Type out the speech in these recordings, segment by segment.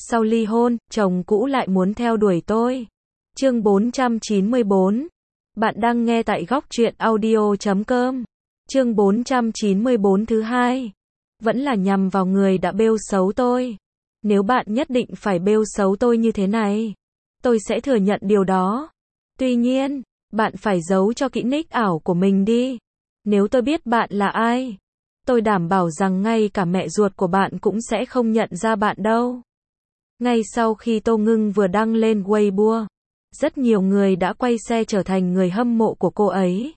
Sau ly hôn, chồng cũ lại muốn theo đuổi tôi. Chương 494. Bạn đang nghe tại góc truyện audio.com. Chương 494 thứ hai. Vẫn là nhằm vào người đã bêu xấu tôi. Nếu bạn nhất định phải bêu xấu tôi như thế này, tôi sẽ thừa nhận điều đó. Tuy nhiên, bạn phải giấu cho kỹ nick ảo của mình đi. Nếu tôi biết bạn là ai, tôi đảm bảo rằng ngay cả mẹ ruột của bạn cũng sẽ không nhận ra bạn đâu. Ngay sau khi Tô Ngưng vừa đăng lên Weibo, rất nhiều người đã quay xe trở thành người hâm mộ của cô ấy.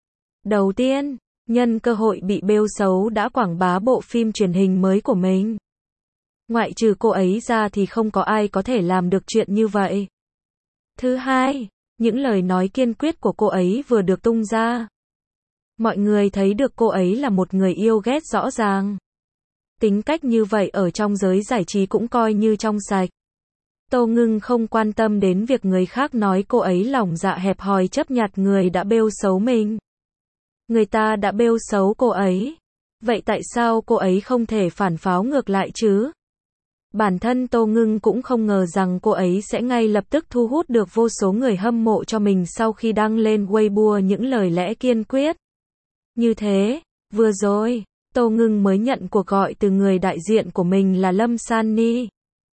Đầu tiên, nhân cơ hội bị bêu xấu đã quảng bá bộ phim truyền hình mới của mình. Ngoại trừ cô ấy ra thì không có ai có thể làm được chuyện như vậy. Thứ hai, những lời nói kiên quyết của cô ấy vừa được tung ra. Mọi người thấy được cô ấy là một người yêu ghét rõ ràng. Tính cách như vậy ở trong giới giải trí cũng coi như trong sạch. Tô Ngưng không quan tâm đến việc người khác nói cô ấy lòng dạ hẹp hòi chấp nhặt người đã bêu xấu mình. Người ta đã bêu xấu cô ấy. Vậy tại sao cô ấy không thể phản pháo ngược lại chứ? Bản thân Tô Ngưng cũng không ngờ rằng cô ấy sẽ ngay lập tức thu hút được vô số người hâm mộ cho mình sau khi đăng lên Weibo những lời lẽ kiên quyết. Như thế, vừa rồi, Tô Ngưng mới nhận cuộc gọi từ người đại diện của mình là Lâm Sunny.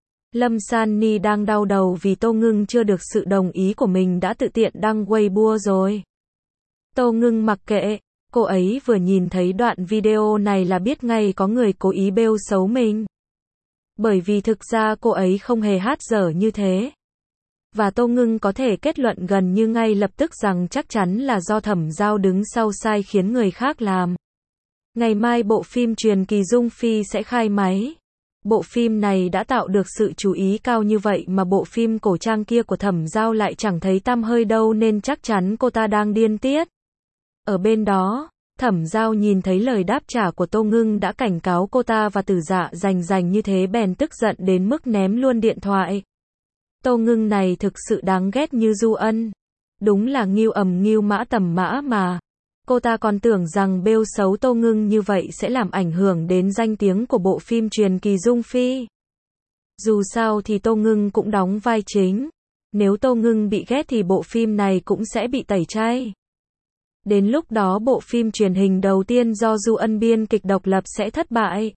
Lâm Sunny đang đau đầu vì Tô Ngưng chưa được sự đồng ý của mình đã tự tiện đăng Weibo rồi. Tô Ngưng mặc kệ, cô ấy vừa nhìn thấy đoạn video này là biết ngay có người cố ý bêu xấu mình. Bởi vì thực ra cô ấy không hề hát dở như thế. Và Tô Ngưng có thể kết luận gần như ngay lập tức rằng chắc chắn là do Thẩm Giao đứng sau sai khiến người khác làm. Ngày mai bộ phim truyền kỳ Dung Phi sẽ khai máy. Bộ phim này đã tạo được sự chú ý cao như vậy mà bộ phim cổ trang kia của Thẩm Giao lại chẳng thấy tăm hơi đâu nên chắc chắn cô ta đang điên tiết. Ở bên đó, Thẩm Giao nhìn thấy lời đáp trả của Tô Ngưng đã cảnh cáo cô ta và Tử Dạ rành như thế bèn tức giận đến mức ném luôn điện thoại. Tô Ngưng này thực sự đáng ghét như Du Ân. Đúng là ngưu ầm ngưu mã tầm mã mà. Cô ta còn tưởng rằng bêu xấu Tô Ngưng như vậy sẽ làm ảnh hưởng đến danh tiếng của bộ phim truyền kỳ Dung Phi. Dù sao thì Tô Ngưng cũng đóng vai chính. Nếu Tô Ngưng bị ghét thì bộ phim này cũng sẽ bị tẩy chay. Đến lúc đó bộ phim truyền hình đầu tiên do Du Ân biên kịch độc lập sẽ thất bại.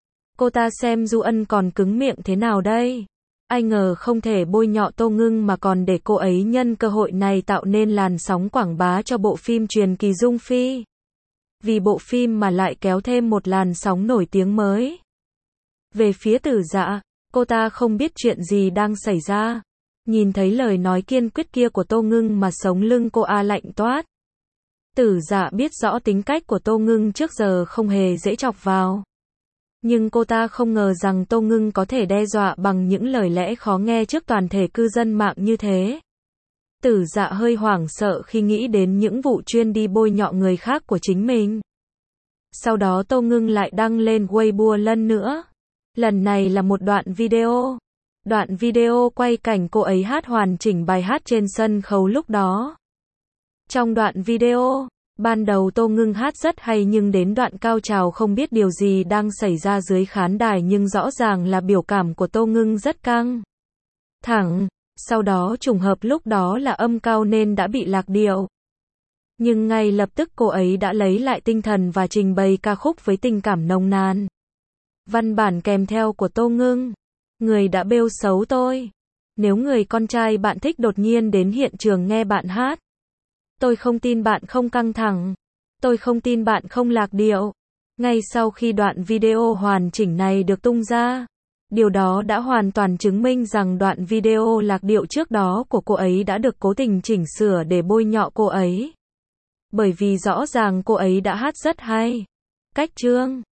Cô ta xem Du Ân còn cứng miệng thế nào đây? Ai ngờ không thể bôi nhọ Tô Ngưng mà còn để cô ấy nhân cơ hội này tạo nên làn sóng quảng bá cho bộ phim truyền kỳ Dung Phi. Vì bộ phim mà lại kéo thêm một làn sóng nổi tiếng mới. Về phía Tử Dạ, cô ta không biết chuyện gì đang xảy ra. Nhìn thấy lời nói kiên quyết kia của Tô Ngưng mà sống lưng cô lạnh toát. Tử Dạ biết rõ tính cách của Tô Ngưng trước giờ không hề dễ chọc vào. Nhưng cô ta không ngờ rằng Tô Ngưng có thể đe dọa bằng những lời lẽ khó nghe trước toàn thể cư dân mạng như thế. Tử Dạ hơi hoảng sợ khi nghĩ đến những vụ chuyên đi bôi nhọ người khác của chính mình. Sau đó Tô Ngưng lại đăng lên Weibo lần nữa. Lần này là một đoạn video. Đoạn video quay cảnh cô ấy hát hoàn chỉnh bài hát trên sân khấu lúc đó. Trong đoạn video, ban đầu Tô Ngưng hát rất hay nhưng đến đoạn cao trào không biết điều gì đang xảy ra dưới khán đài nhưng rõ ràng là biểu cảm của Tô Ngưng rất căng thẳng, sau đó trùng hợp lúc đó là âm cao nên đã bị lạc điệu. Nhưng ngay lập tức cô ấy đã lấy lại tinh thần và trình bày ca khúc với tình cảm nồng nàn. Văn bản kèm theo của Tô Ngưng: người đã bêu xấu tôi. Nếu người con trai bạn thích đột nhiên đến hiện trường nghe bạn hát, tôi không tin bạn không căng thẳng. Tôi không tin bạn không lạc điệu. Ngay sau khi đoạn video hoàn chỉnh này được tung ra, điều đó đã hoàn toàn chứng minh rằng đoạn video lạc điệu trước đó của cô ấy đã được cố tình chỉnh sửa để bôi nhọ cô ấy. Bởi vì rõ ràng cô ấy đã hát rất hay. Cách chương